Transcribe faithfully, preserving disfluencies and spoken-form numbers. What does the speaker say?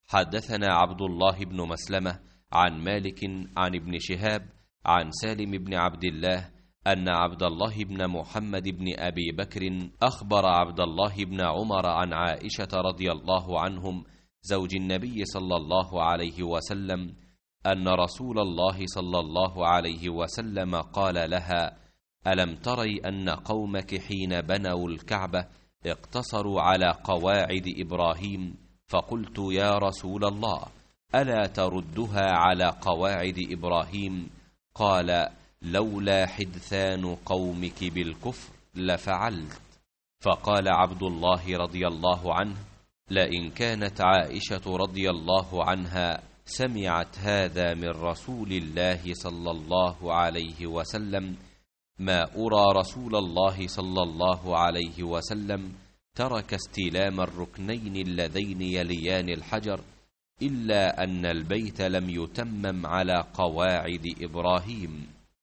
حدثنا عبد الله بن مسلمة عن مالك عن ابن شهاب عن سالم بن عبد الله أن عبد الله بن محمد بن أبي بكر أخبر عبد الله بن عمر عن عائشة رضي الله عنهم زوج النبي صلى الله عليه وسلم أن رسول الله صلى الله عليه وسلم قال لها: ألم تري أن قومك حين بنوا الكعبة اقتصروا على قواعد إبراهيم؟ فقلت: يا رسول الله، ألا تردها على قواعد إبراهيم؟ قال: لولا حدثان قومك بالكفر لفعلت. فقال عبد الله رضي الله عنه: لئن كانت عائشة رضي الله عنها سمعت هذا من رسول الله صلى الله عليه وسلم ما أرى رسول الله صلى الله عليه وسلم ترك استلام الركنين اللذين يليان الحجر إلا أن البيت لم يتمم على قواعد إبراهيم.